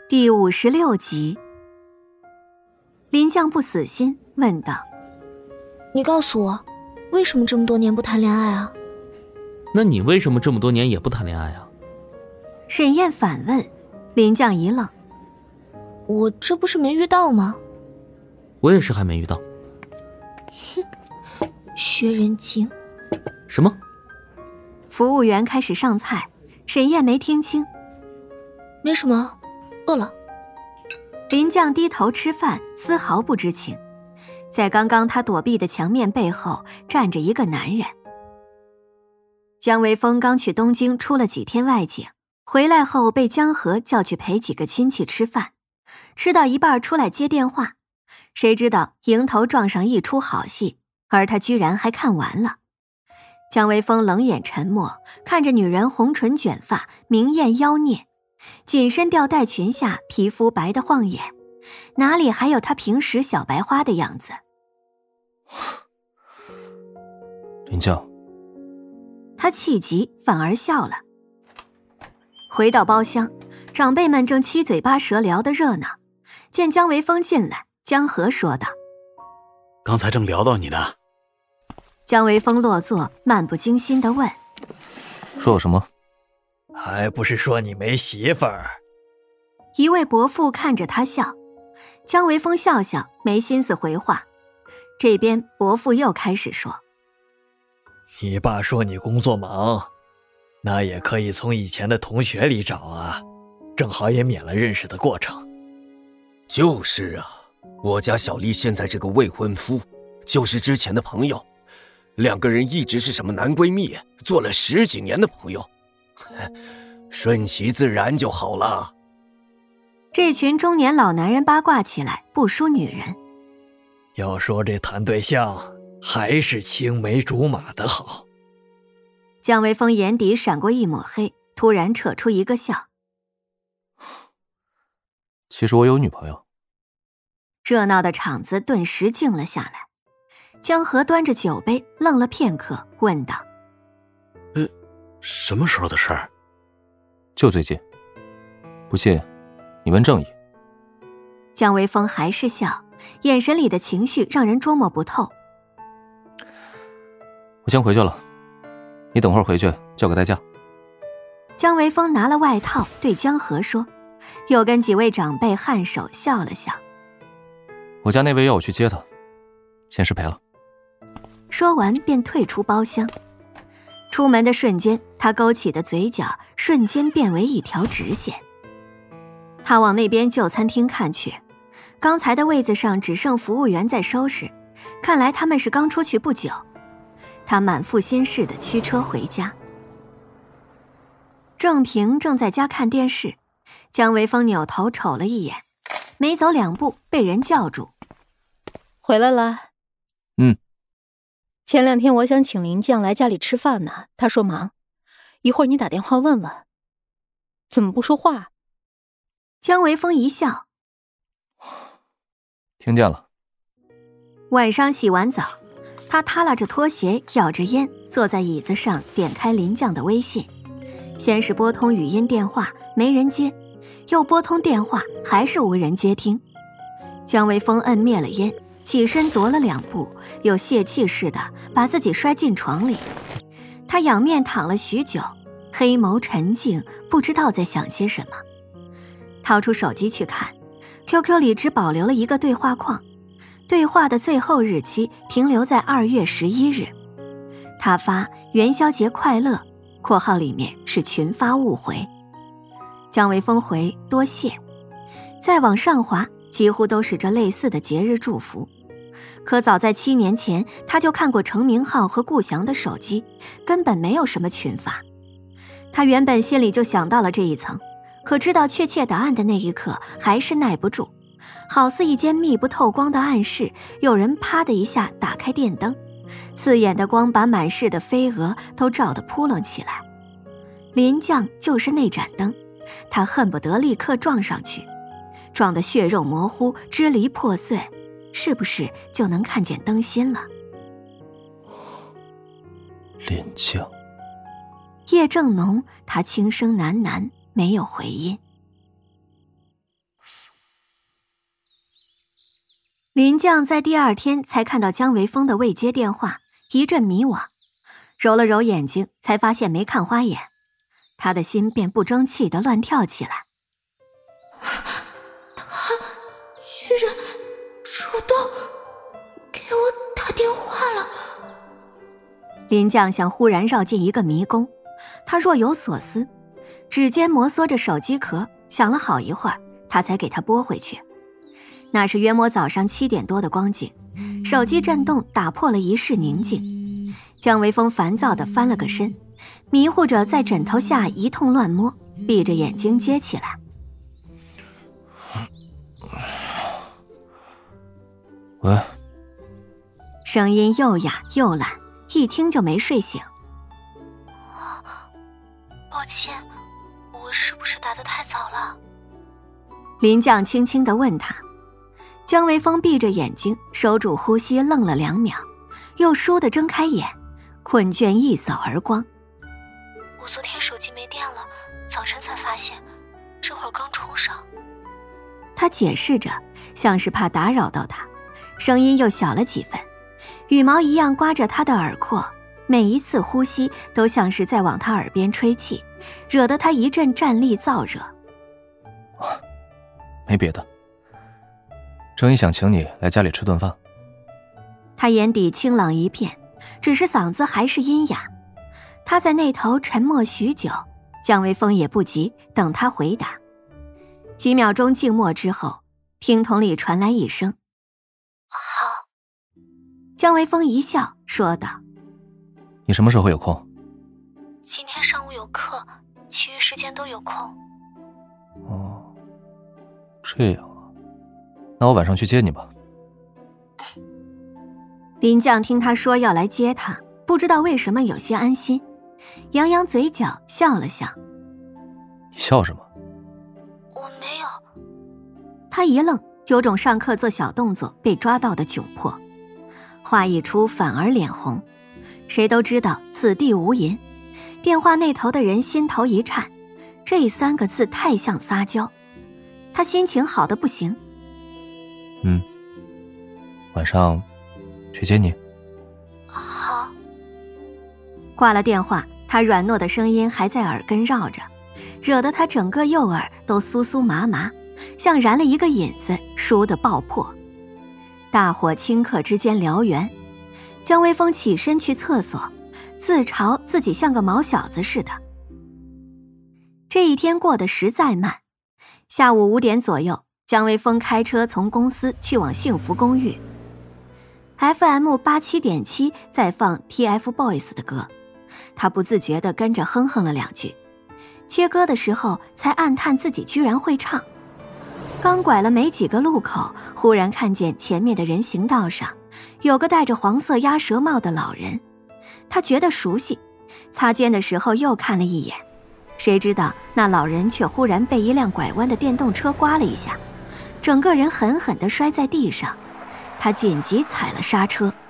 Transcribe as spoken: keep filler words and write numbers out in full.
第五十六集。林将不死心，问道： 你告诉我，为什么这么多年不谈恋爱啊？ 那你为什么这么多年也不谈恋爱啊？ 沈燕反问。林将一愣： 我这不是没遇到吗？ 我也是还没遇到。 哼，学人精。 什么？ 服务员开始上菜，沈燕没听清。 没什么，饿了。 林将低头吃饭，丝毫不知情。在刚刚他躲避的墙面背后站着一个男人。江微风刚去东京出了几天外景，回来后被江河叫去陪几个亲戚吃饭，吃到一半出来接电话，谁知道迎头撞上一出好戏，而他居然还看完了。江微风冷眼沉默，看着女人红唇卷发，明艳妖孽，紧身吊带裙下皮肤白得晃眼，哪里还有她平时小白花的样子。 林将， 他气急反而笑了。回到包厢，长辈们正七嘴八舌聊得热闹，见江微风进来，江河说道： 刚才正聊到你呢。 江微风落座，漫不经心地问： 说我什么？ 还不是说你没媳妇儿。 一位伯父看着他笑，江微风笑笑，没心思回话。这边伯父又开始说： 你爸说你工作忙，那也可以从以前的同学里找啊，正好也免了认识的过程。 就是啊，我家小丽现在这个未婚夫就是之前的朋友，两个人一直是什么男闺蜜，做了十几年的朋友，顺其自然就好了。 这群中年老男人八卦起来不输女人。 要说这谈对象，还是青梅竹马的好。 江微风眼底闪过一抹黑，突然扯出一个笑。 其实我有女朋友。 热闹的场子顿时静了下来。江河端着酒杯愣了片刻，问道： 呃，什么时候的事儿？ 就最近。不信你问正义。 江微风还是笑，眼神里的情绪让人捉摸不透。 我先回去了，你等会儿回去叫个代驾。 江微风拿了外套对江河说，又跟几位长辈颔首笑了笑。 我家那位要我去接他，先失陪了。 说完便退出包厢。出门的瞬间，他勾起的嘴角瞬间变为一条直线。他往那边就餐厅看去，刚才的位子上只剩服务员在收拾，看来他们是刚出去不久。他满腹心事地驱车回家。郑平正在家看电视，江微风扭头瞅了一眼，没走两步被人叫住： 回来了。 嗯。 前两天我想请林将来家里吃饭呢，他说忙，一会儿你打电话问问。怎么不说话？ 江微风一笑： 听见了。 晚上洗完澡，他耷拉着拖鞋，咬着烟，坐在椅子上，点开林将的微信。先是拨通语音电话，没人接，又拨通电话，还是无人接听。江微风摁灭了烟，起身踱了两步，又泄气似的把自己摔进床里。他仰面躺了许久，黑眸沉静，不知道在想些什么。掏出手机去看 Q Q 里只保留了一个对话框，对话的最后日期停留在二月十一日。他发元宵节快乐，括号里面是群发误回。江微风回多谢。再往上滑，几乎都是这类似的节日祝福。可早在七年前，他就看过程明浩和顾翔的手机，根本没有什么群发。他原本心里就想到了这一层，可知道确切答案的那一刻，还是耐不住，好似一间密不透光的暗室，有人啪的一下打开电灯，刺眼的光把满室的飞蛾都照得扑棱起来。林将就是那盏灯，他恨不得立刻撞上去，撞得血肉模糊，支离破碎，是不是就能看见灯芯了？ 林将。 夜正浓，他轻声喃喃，没有回音。 林将在第二天才看到姜维峰的未接电话，一阵迷惘，揉了揉眼睛，才发现没看花眼，他的心便不争气地乱跳起来。 他居然主动给我打电话了。 林将像忽然绕进一个迷宫，他若有所思，指尖摩挲着手机壳，想了好一会儿，他才给他拨回去。那是约摸早上七点多的光景，手机震动打破了一世宁静。姜维峰烦躁地翻了个身，迷糊着在枕头下一通乱摸，闭着眼睛接起来。 喂， 声音又哑又懒，一听就没睡醒。 抱歉，我是不是打得太早了？ 林将轻轻地问他。姜维峰闭着眼睛，收住呼吸，愣了两秒，又倏地睁开眼，困倦一扫而光。 我昨天手机没电了，早晨才发现，这会儿刚充上。 他解释着，像是怕打扰到他，声音又小了几分，羽毛一样刮着他的耳廓，每一次呼吸都像是在往他耳边吹气，惹得他一阵战栗燥热。 没别的，正一想请你来家里吃顿饭。 他眼底清朗一片，只是嗓子还是阴哑。他在那头沉默许久，姜维峰也不急，等他回答。几秒钟静默之后，听筒里传来一声好。 姜维峰一笑说道， 你什么时候有空？ 今天上午有课，其余时间都有空。 哦，这样啊，那我晚上去接你吧。 林将听他说要来接他，不知道为什么有些安心，扬扬嘴角笑了笑。 你笑什么？ 我没有。 他一愣，有种上课做小动作被抓到的窘迫，话一出反而脸红。谁都知道此地无银，电话那头的人心头一颤，这三个字太像撒娇。他心情好得不行。 嗯，晚上去接你。 好。 挂了电话，他软糯的声音还在耳根绕着，惹得他整个右耳都酥酥麻麻，像燃了一个引子，倏地爆破。大火顷刻之间燎原。姜维峰起身去厕所，自嘲自己像个毛小子似的。这一天过得实在慢。下午五点左右，姜维峰开车从公司去往幸福公寓。F M 八七点七 在放 T F Boys 的歌，他不自觉地跟着哼哼了两句。切歌的时候才暗叹自己居然会唱。刚拐了没几个路口，忽然看见前面的人行道上有个戴着黄色鸭舌帽的老人，他觉得熟悉，擦肩的时候又看了一眼，谁知道那老人却忽然被一辆拐弯的电动车刮了一下，整个人狠狠地摔在地上。他紧急踩了刹车，